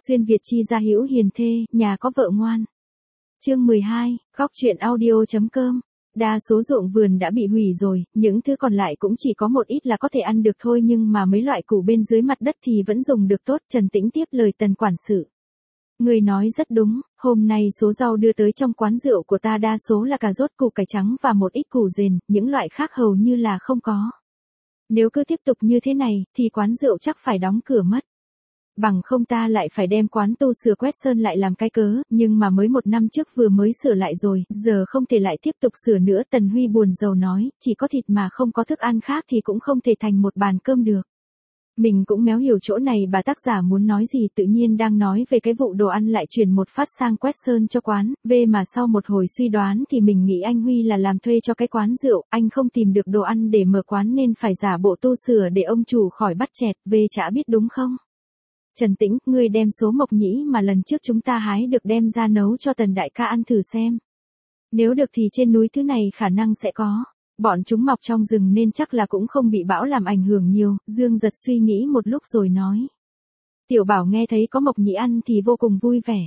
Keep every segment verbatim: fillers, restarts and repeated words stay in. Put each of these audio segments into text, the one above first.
Xuyên Việt chi gia hữu hiền thê, nhà có vợ ngoan. Chương mười hai, góc truyện audio.com. Đa số ruộng vườn đã bị hủy rồi, những thứ còn lại cũng chỉ có một ít là có thể ăn được thôi, nhưng mà mấy loại củ bên dưới mặt đất thì vẫn dùng được tốt. Trần Tĩnh tiếp lời Tần quản sự. Người nói rất đúng, hôm nay số rau đưa tới trong quán rượu của ta đa số là cà rốt, củ cải trắng và một ít củ dền, những loại khác hầu như là không có. Nếu cứ tiếp tục như thế này, thì quán rượu chắc phải đóng cửa mất. Bằng không ta lại phải đem quán tu sửa quét sơn lại làm cái cớ, nhưng mà mới một năm trước vừa mới sửa lại rồi, giờ không thể lại tiếp tục sửa nữa. Tần Huy buồn rầu nói, chỉ có thịt mà không có thức ăn khác thì cũng không thể thành một bàn cơm được. Mình cũng méo hiểu chỗ này bà tác giả muốn nói gì, tự nhiên đang nói về cái vụ đồ ăn lại chuyển một phát sang quét sơn cho quán, về mà sau một hồi suy đoán thì mình nghĩ anh Huy là làm thuê cho cái quán rượu, anh không tìm được đồ ăn để mở quán nên phải giả bộ tu sửa để ông chủ khỏi bắt chẹt, về chả biết đúng không? Trần Tĩnh, ngươi đem số mộc nhĩ mà lần trước chúng ta hái được đem ra nấu cho Tần đại ca ăn thử xem. Nếu được thì trên núi thứ này khả năng sẽ có. Bọn chúng mọc trong rừng nên chắc là cũng không bị bão làm ảnh hưởng nhiều. Dương Giật suy nghĩ một lúc rồi nói. Tiểu Bảo nghe thấy có mộc nhĩ ăn thì vô cùng vui vẻ.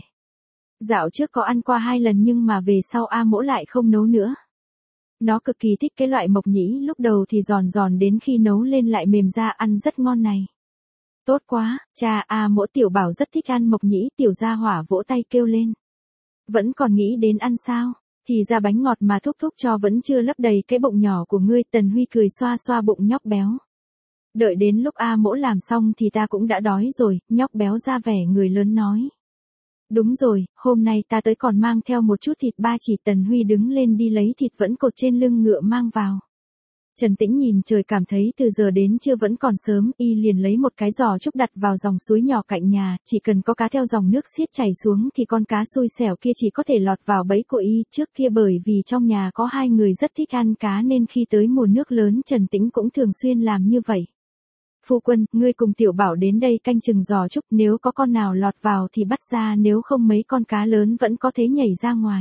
Dạo trước có ăn qua hai lần nhưng mà về sau A Mỗ lại không nấu nữa. Nó cực kỳ thích cái loại mộc nhĩ, lúc đầu thì giòn giòn đến khi nấu lên lại mềm ra, ăn rất ngon này. Tốt quá, cha. A Mỗ Tiểu Bảo rất thích ăn mộc nhĩ. Tiểu Gia Hỏa vỗ tay kêu lên. Vẫn còn nghĩ đến ăn sao? Thì ra bánh ngọt mà thúc thúc cho vẫn chưa lấp đầy cái bụng nhỏ của ngươi. Tần Huy cười xoa xoa bụng nhóc béo. Đợi đến lúc A Mỗ làm xong thì ta cũng đã đói rồi. Nhóc béo ra vẻ người lớn nói. Đúng rồi, hôm nay ta tới còn mang theo một chút thịt ba chỉ. Tần Huy đứng lên đi lấy thịt vẫn cột trên lưng ngựa mang vào. Trần Tĩnh nhìn trời cảm thấy từ giờ đến trưa vẫn còn sớm, y liền lấy một cái giò trúc đặt vào dòng suối nhỏ cạnh nhà, chỉ cần có cá theo dòng nước xiết chảy xuống thì con cá xui xẻo kia chỉ có thể lọt vào bẫy của y. Trước kia bởi vì trong nhà có hai người rất thích ăn cá nên khi tới mùa nước lớn Trần Tĩnh cũng thường xuyên làm như vậy. Phu quân, ngươi cùng Tiểu Bảo đến đây canh chừng giò trúc, nếu có con nào lọt vào thì bắt ra, nếu không mấy con cá lớn vẫn có thể nhảy ra ngoài.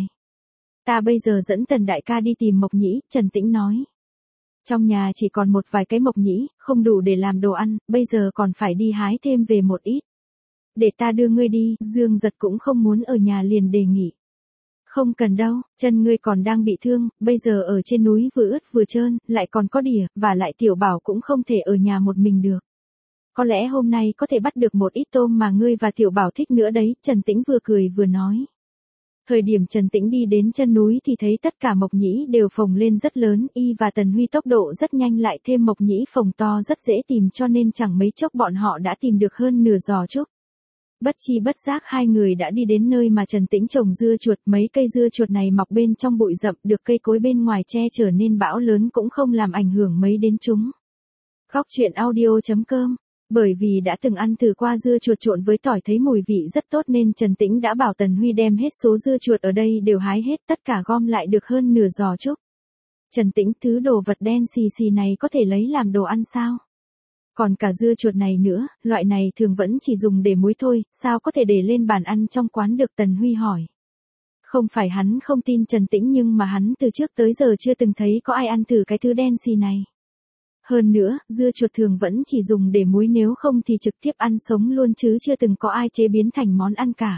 Ta bây giờ dẫn Tần đại ca đi tìm mộc nhĩ, Trần Tĩnh nói. Trong nhà chỉ còn một vài cái mộc nhĩ, không đủ để làm đồ ăn, bây giờ còn phải đi hái thêm về một ít. Để ta đưa ngươi đi. Dương Giật cũng không muốn ở nhà liền đề nghị. Không cần đâu, chân ngươi còn đang bị thương, bây giờ ở trên núi vừa ướt vừa trơn, lại còn có đỉa, và lại Tiểu Bảo cũng không thể ở nhà một mình được. Có lẽ hôm nay có thể bắt được một ít tôm mà ngươi và Tiểu Bảo thích nữa đấy. Trần Tĩnh vừa cười vừa nói. Thời điểm Trần Tĩnh đi đến chân núi thì thấy tất cả mộc nhĩ đều phồng lên rất lớn, y và Tần Huy tốc độ rất nhanh, lại thêm mộc nhĩ phồng to rất dễ tìm cho nên chẳng mấy chốc bọn họ đã tìm được hơn nửa giò trúc. Bất chi bất giác hai người đã đi đến nơi mà Trần Tĩnh trồng dưa chuột, mấy cây dưa chuột này mọc bên trong bụi rậm, được cây cối bên ngoài che chở nên bão lớn cũng không làm ảnh hưởng mấy đến chúng. Góc truyện audio.com. Bởi vì đã từng ăn thử qua dưa chuột trộn với tỏi thấy mùi vị rất tốt nên Trần Tĩnh đã bảo Tần Huy đem hết số dưa chuột ở đây đều hái hết, tất cả gom lại được hơn nửa giò trúc. Trần Tĩnh, thứ đồ vật đen xì xì này có thể lấy làm đồ ăn sao? Còn cả dưa chuột này nữa, loại này thường vẫn chỉ dùng để muối thôi, sao có thể để lên bàn ăn trong quán được? Tần Huy hỏi. Không phải hắn không tin Trần Tĩnh, nhưng mà hắn từ trước tới giờ chưa từng thấy có ai ăn thử cái thứ đen xì này. Hơn nữa, dưa chuột thường vẫn chỉ dùng để muối, nếu không thì trực tiếp ăn sống luôn chứ chưa từng có ai chế biến thành món ăn cả.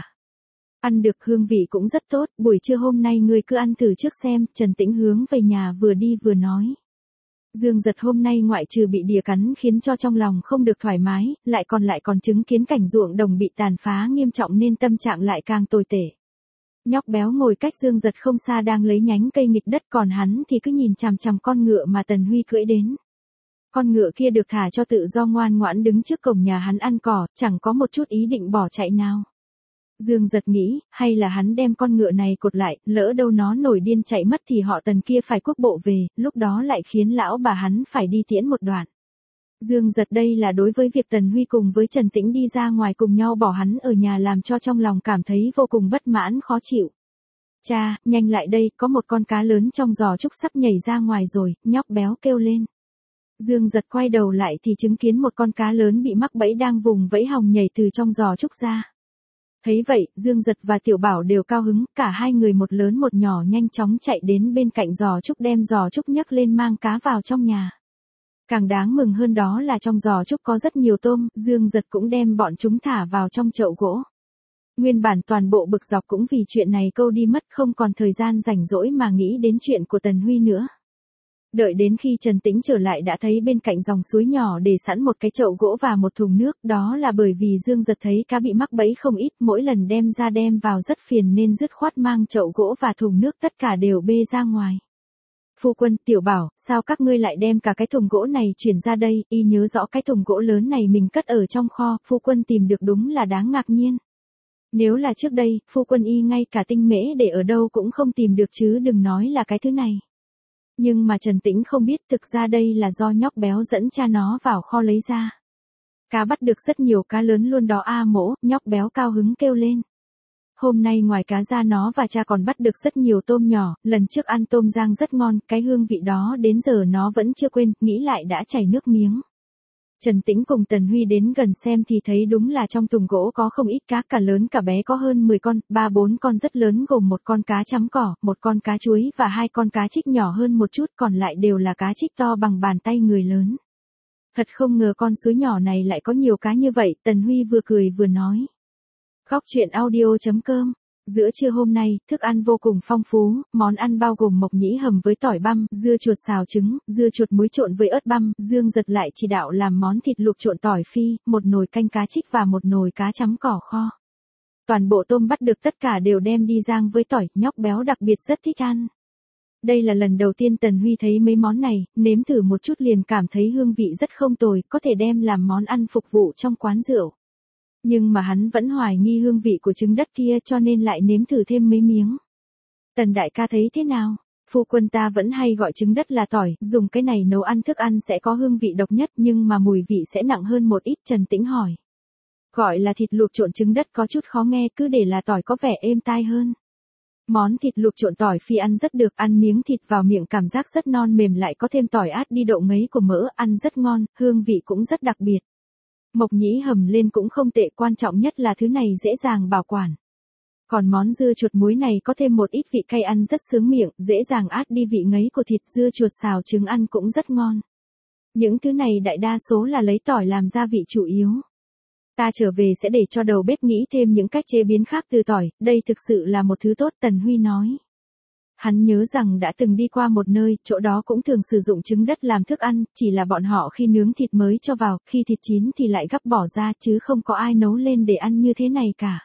Ăn được, hương vị cũng rất tốt, buổi trưa hôm nay ngươi cứ ăn thử trước xem. Trần Tĩnh hướng về nhà vừa đi vừa nói. Dương Giật hôm nay ngoại trừ bị đỉa cắn khiến cho trong lòng không được thoải mái, lại còn lại còn chứng kiến cảnh ruộng đồng bị tàn phá nghiêm trọng nên tâm trạng lại càng tồi tệ. Nhóc béo ngồi cách Dương Giật không xa đang lấy nhánh cây nghịch đất, còn hắn thì cứ nhìn chằm chằm con ngựa mà Tần Huy cưỡi đến. Con ngựa kia được thả cho tự do ngoan ngoãn đứng trước cổng nhà hắn ăn cỏ, chẳng có một chút ý định bỏ chạy nào. Dương Giật nghĩ, hay là hắn đem con ngựa này cột lại, lỡ đâu nó nổi điên chạy mất thì họ Tần kia phải quốc bộ về, lúc đó lại khiến lão bà hắn phải đi tiễn một đoạn. Dương Giật đây là đối với việc Tần Huy cùng với Trần Tĩnh đi ra ngoài cùng nhau bỏ hắn ở nhà làm cho trong lòng cảm thấy vô cùng bất mãn khó chịu. Cha, nhanh lại đây, có một con cá lớn trong giò trúc sắp nhảy ra ngoài rồi, nhóc béo kêu lên. Dương Giật quay đầu lại thì chứng kiến một con cá lớn bị mắc bẫy đang vùng vẫy hòng nhảy từ trong giò trúc ra. Thấy vậy, Dương Giật và Tiểu Bảo đều cao hứng, cả hai người một lớn một nhỏ nhanh chóng chạy đến bên cạnh giò trúc đem giò trúc nhấc lên mang cá vào trong nhà. Càng đáng mừng hơn đó là trong giò trúc có rất nhiều tôm, Dương Giật cũng đem bọn chúng thả vào trong chậu gỗ. Nguyên bản toàn bộ bực dọc cũng vì chuyện này câu đi mất, không còn thời gian rảnh rỗi mà nghĩ đến chuyện của Tần Huy nữa. Đợi đến khi Trần Tĩnh trở lại đã thấy bên cạnh dòng suối nhỏ để sẵn một cái chậu gỗ và một thùng nước, đó là bởi vì Dương Giật thấy cá bị mắc bẫy không ít, mỗi lần đem ra đem vào rất phiền nên dứt khoát mang chậu gỗ và thùng nước tất cả đều bê ra ngoài. Phu quân, Tiểu Bảo, sao các ngươi lại đem cả cái thùng gỗ này chuyển ra đây, y nhớ rõ cái thùng gỗ lớn này mình cất ở trong kho, phu quân tìm được đúng là đáng ngạc nhiên. Nếu là trước đây, phu quân y ngay cả tinh mễ để ở đâu cũng không tìm được chứ đừng nói là cái thứ này. Nhưng mà Trần Tĩnh không biết thực ra đây là do nhóc béo dẫn cha nó vào kho lấy ra. Cá bắt được rất nhiều cá lớn luôn đó a mỗ, nhóc béo cao hứng kêu lên. Hôm nay ngoài cá ra nó và cha còn bắt được rất nhiều tôm nhỏ, lần trước ăn tôm rang rất ngon, cái hương vị đó đến giờ nó vẫn chưa quên, nghĩ lại đã chảy nước miếng. Trần Tĩnh cùng Tần Huy đến gần xem thì thấy đúng là trong thùng gỗ có không ít cá, cả lớn cả bé có hơn mười con, ba bốn con rất lớn gồm một con cá chấm cỏ, một con cá chuối và hai con cá trích nhỏ hơn một chút, còn lại đều là cá trích to bằng bàn tay người lớn. Thật không ngờ con suối nhỏ này lại có nhiều cá như vậy, Tần Huy vừa cười vừa nói. Góc truyện audio chấm com. Giữa trưa hôm nay, thức ăn vô cùng phong phú, món ăn bao gồm mộc nhĩ hầm với tỏi băm, dưa chuột xào trứng, dưa chuột muối trộn với ớt băm, Dương Giật lại chỉ đạo làm món thịt luộc trộn tỏi phi, một nồi canh cá trích và một nồi cá chấm cỏ kho. Toàn bộ tôm bắt được tất cả đều đem đi rang với tỏi, nhóc béo đặc biệt rất thích ăn. Đây là lần đầu tiên Tần Huy thấy mấy món này, nếm thử một chút liền cảm thấy hương vị rất không tồi, có thể đem làm món ăn phục vụ trong quán rượu. Nhưng mà hắn vẫn hoài nghi hương vị của trứng đất kia cho nên lại nếm thử thêm mấy miếng. Tần đại ca thấy thế nào? Phu quân ta vẫn hay gọi trứng đất là tỏi, dùng cái này nấu ăn thức ăn sẽ có hương vị độc nhất nhưng mà mùi vị sẽ nặng hơn một ít, Trần Tĩnh hỏi. Gọi là thịt luộc trộn trứng đất có chút khó nghe, cứ để là tỏi có vẻ êm tai hơn. Món thịt luộc trộn tỏi phi ăn rất được, ăn miếng thịt vào miệng cảm giác rất non mềm lại có thêm tỏi át đi độ ngấy của mỡ, ăn rất ngon, hương vị cũng rất đặc biệt. Mộc nhĩ hầm lên cũng không tệ, quan trọng nhất là thứ này dễ dàng bảo quản. Còn món dưa chuột muối này có thêm một ít vị cay ăn rất sướng miệng, dễ dàng át đi vị ngấy của thịt, dưa chuột xào trứng ăn cũng rất ngon. Những thứ này đại đa số là lấy tỏi làm gia vị chủ yếu. Ta trở về sẽ để cho đầu bếp nghĩ thêm những cách chế biến khác từ tỏi, đây thực sự là một thứ tốt, Tần Huy nói. Hắn nhớ rằng đã từng đi qua một nơi, chỗ đó cũng thường sử dụng trứng đất làm thức ăn, chỉ là bọn họ khi nướng thịt mới cho vào, khi thịt chín thì lại gắp bỏ ra chứ không có ai nấu lên để ăn như thế này cả.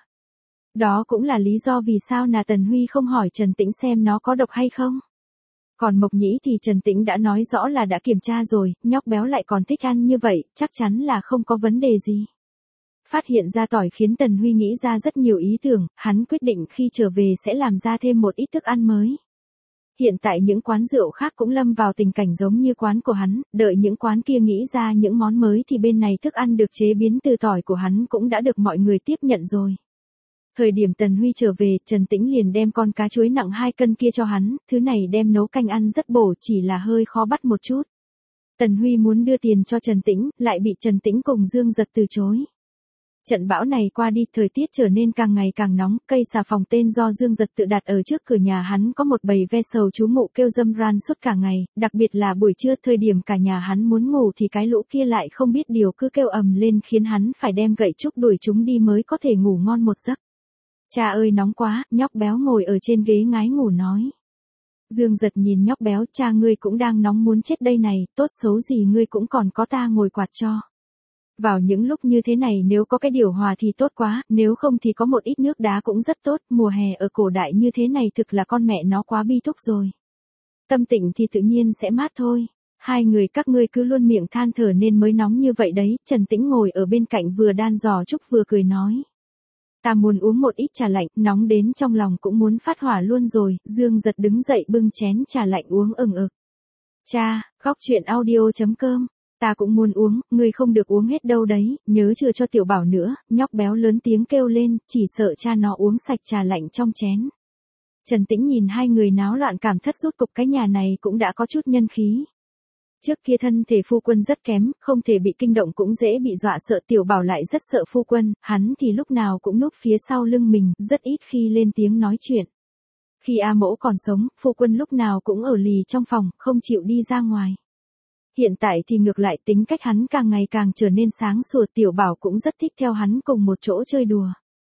Đó cũng là lý do vì sao là Tần Huy không hỏi Trần Tĩnh xem nó có độc hay không. Còn mộc nhĩ thì Trần Tĩnh đã nói rõ là đã kiểm tra rồi, nhóc béo lại còn thích ăn như vậy, chắc chắn là không có vấn đề gì. Phát hiện ra tỏi khiến Tần Huy nghĩ ra rất nhiều ý tưởng, hắn quyết định khi trở về sẽ làm ra thêm một ít thức ăn mới. Hiện tại những quán rượu khác cũng lâm vào tình cảnh giống như quán của hắn, đợi những quán kia nghĩ ra những món mới thì bên này thức ăn được chế biến từ tỏi của hắn cũng đã được mọi người tiếp nhận rồi. Thời điểm Tần Huy trở về, Trần Tĩnh liền đem con cá chuối nặng hai cân kia cho hắn, thứ này đem nấu canh ăn rất bổ, chỉ là hơi khó bắt một chút. Tần Huy muốn đưa tiền cho Trần Tĩnh, lại bị Trần Tĩnh cùng Dương Giật từ chối. Trận bão này qua đi, thời tiết trở nên càng ngày càng nóng, cây xà phòng tên do Dương Giật tự đặt ở trước cửa nhà hắn có một bầy ve sầu trú ngụ kêu râm ran suốt cả ngày, đặc biệt là buổi trưa thời điểm cả nhà hắn muốn ngủ thì cái lũ kia lại không biết điều cứ kêu ầm lên khiến hắn phải đem gậy trúc đuổi chúng đi mới có thể ngủ ngon một giấc. Cha ơi nóng quá, nhóc béo ngồi ở trên ghế ngái ngủ nói. Dương Giật nhìn nhóc béo, cha ngươi cũng đang nóng muốn chết đây này, tốt xấu gì ngươi cũng còn có ta ngồi quạt cho. Vào những lúc như thế này nếu có cái điều hòa thì tốt quá, nếu không thì có một ít nước đá cũng rất tốt, mùa hè ở cổ đại như thế này thực là con mẹ nó quá bi thúc rồi. Tâm tình thì tự nhiên sẽ mát thôi. Hai người các ngươi cứ luôn miệng than thở nên mới nóng như vậy đấy, Trần Tĩnh ngồi ở bên cạnh vừa đan giò trúc vừa cười nói. Ta muốn uống một ít trà lạnh, nóng đến trong lòng cũng muốn phát hỏa luôn rồi, Dương Giật đứng dậy bưng chén trà lạnh uống ừng ực. Cha, góc truyện audio chấm com. Ta cũng muốn uống, ngươi không được uống hết đâu đấy, nhớ chưa cho Tiểu Bảo nữa, nhóc béo lớn tiếng kêu lên, chỉ sợ cha nó uống sạch trà lạnh trong chén. Trần Tĩnh nhìn hai người náo loạn cảm thất rốt cục cái nhà này cũng đã có chút nhân khí. Trước kia thân thể phu quân rất kém, không thể bị kinh động cũng dễ bị dọa sợ, Tiểu Bảo lại rất sợ phu quân, hắn thì lúc nào cũng núp phía sau lưng mình, rất ít khi lên tiếng nói chuyện. Khi A Mỗ còn sống, phu quân lúc nào cũng ở lì trong phòng, không chịu đi ra ngoài. Hiện tại thì ngược lại tính cách hắn càng ngày càng trở nên sáng sủa, Tiểu Bảo cũng rất thích theo hắn cùng một chỗ chơi đùa.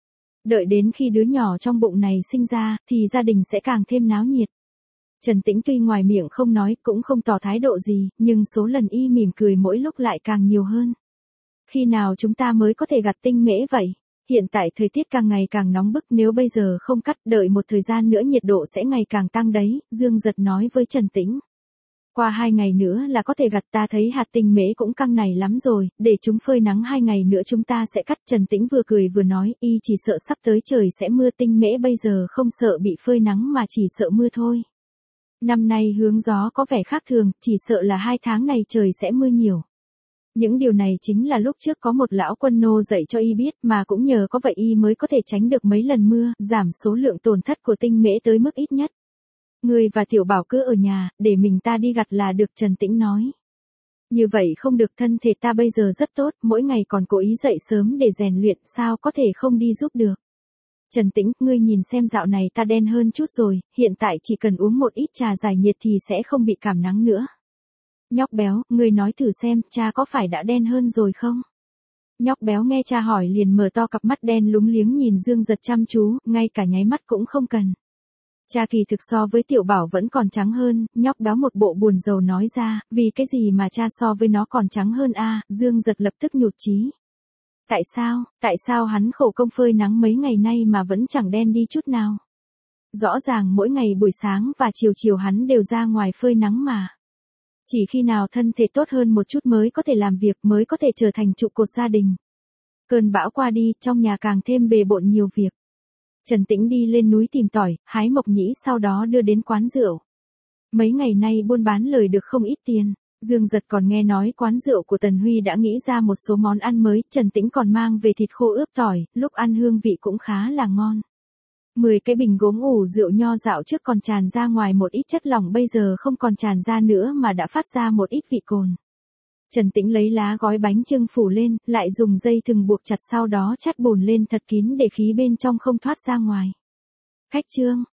Đợi đến khi đứa nhỏ trong bụng này sinh ra, thì gia đình sẽ càng thêm náo nhiệt. Trần Tĩnh tuy ngoài miệng không nói, cũng không tỏ thái độ gì, nhưng số lần y mỉm cười mỗi lúc lại càng nhiều hơn. Khi nào chúng ta mới có thể gặt tinh mễ vậy? Hiện tại thời tiết càng ngày càng nóng bức, nếu bây giờ không cắt, đợi một thời gian nữa nhiệt độ sẽ ngày càng tăng đấy, Dương Giật nói với Trần Tĩnh. Qua hai ngày nữa là có thể gặt, ta thấy hạt tinh mễ cũng căng này lắm rồi, để chúng phơi nắng hai ngày nữa chúng ta sẽ cắt. Trần Tĩnh vừa cười vừa nói, y chỉ sợ sắp tới trời sẽ mưa, tinh mễ bây giờ không sợ bị phơi nắng mà chỉ sợ mưa thôi. Năm nay hướng gió có vẻ khác thường, chỉ sợ là hai tháng này trời sẽ mưa nhiều. Những điều này chính là lúc trước có một lão quân nô dạy cho y biết, mà cũng nhờ có vậy y mới có thể tránh được mấy lần mưa, giảm số lượng tổn thất của tinh mễ tới mức ít nhất. Người và Tiểu Bảo cứ ở nhà, để mình ta đi gặt là được, Trần Tĩnh nói. Như vậy không được, thân thể ta bây giờ rất tốt, mỗi ngày còn cố ý dậy sớm để rèn luyện, sao có thể không đi giúp được. Trần Tĩnh, ngươi nhìn xem dạo này ta đen hơn chút rồi, hiện tại chỉ cần uống một ít trà giải nhiệt thì sẽ không bị cảm nắng nữa. Nhóc béo, ngươi nói thử xem, cha có phải đã đen hơn rồi không? Nhóc béo nghe cha hỏi liền mở to cặp mắt đen lúng liếng nhìn Dương Giật chăm chú, ngay cả nháy mắt cũng không cần. Cha kỳ thực so với Tiểu Bảo vẫn còn trắng hơn, nhóc béo một bộ buồn rầu nói ra, vì cái gì mà cha so với nó còn trắng hơn a? Dương Giật lập tức nhụt chí. Tại sao, tại sao hắn khổ công phơi nắng mấy ngày nay mà vẫn chẳng đen đi chút nào? Rõ ràng mỗi ngày buổi sáng và chiều chiều hắn đều ra ngoài phơi nắng mà. Chỉ khi nào thân thể tốt hơn một chút mới có thể làm việc, mới có thể trở thành trụ cột gia đình. Cơn bão qua đi, trong nhà càng thêm bề bộn nhiều việc. Trần Tĩnh đi lên núi tìm tỏi, hái mộc nhĩ, sau đó đưa đến quán rượu. Mấy ngày nay buôn bán lời được không ít tiền. Dương Giật còn nghe nói quán rượu của Tần Huy đã nghĩ ra một số món ăn mới, Trần Tĩnh còn mang về thịt khô ướp tỏi, lúc ăn hương vị cũng khá là ngon. Mười cái bình gốm ủ rượu nho dạo trước còn tràn ra ngoài một ít chất lỏng, bây giờ không còn tràn ra nữa mà đã phát ra một ít vị cồn. Trần Tĩnh lấy lá gói bánh chưng phủ lên, lại dùng dây thừng buộc chặt, sau đó chát bùn lên thật kín để khí bên trong không thoát ra ngoài. Khách trương,